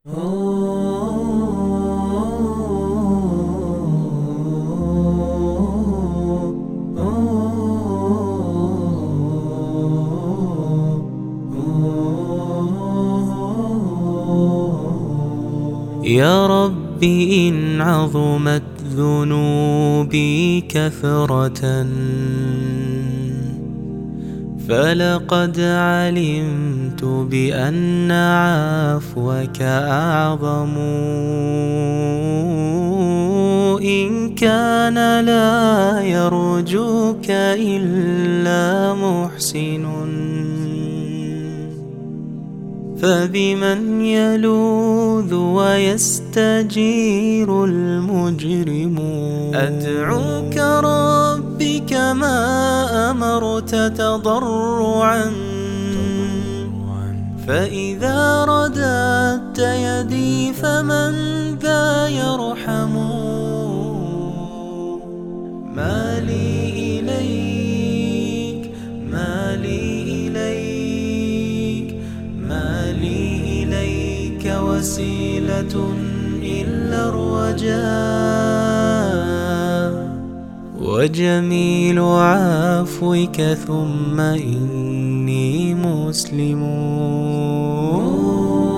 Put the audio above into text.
يا ربي إن عظمت ذنوبي كثرة فلقد علمت بأن عفوك أعظم. إن كان لا يرجوك إلا محسن فبمن يلوذ ويستجير المجرم؟ أدعوك ربي كما أمرت تضرعا، فإذا رددت يدي فمن ذا يرحم؟ ما لي إليك ما لي إليك ما لي إليك وسيلة إلا الرجاء، وجميل عفوك ثم إني مسلم.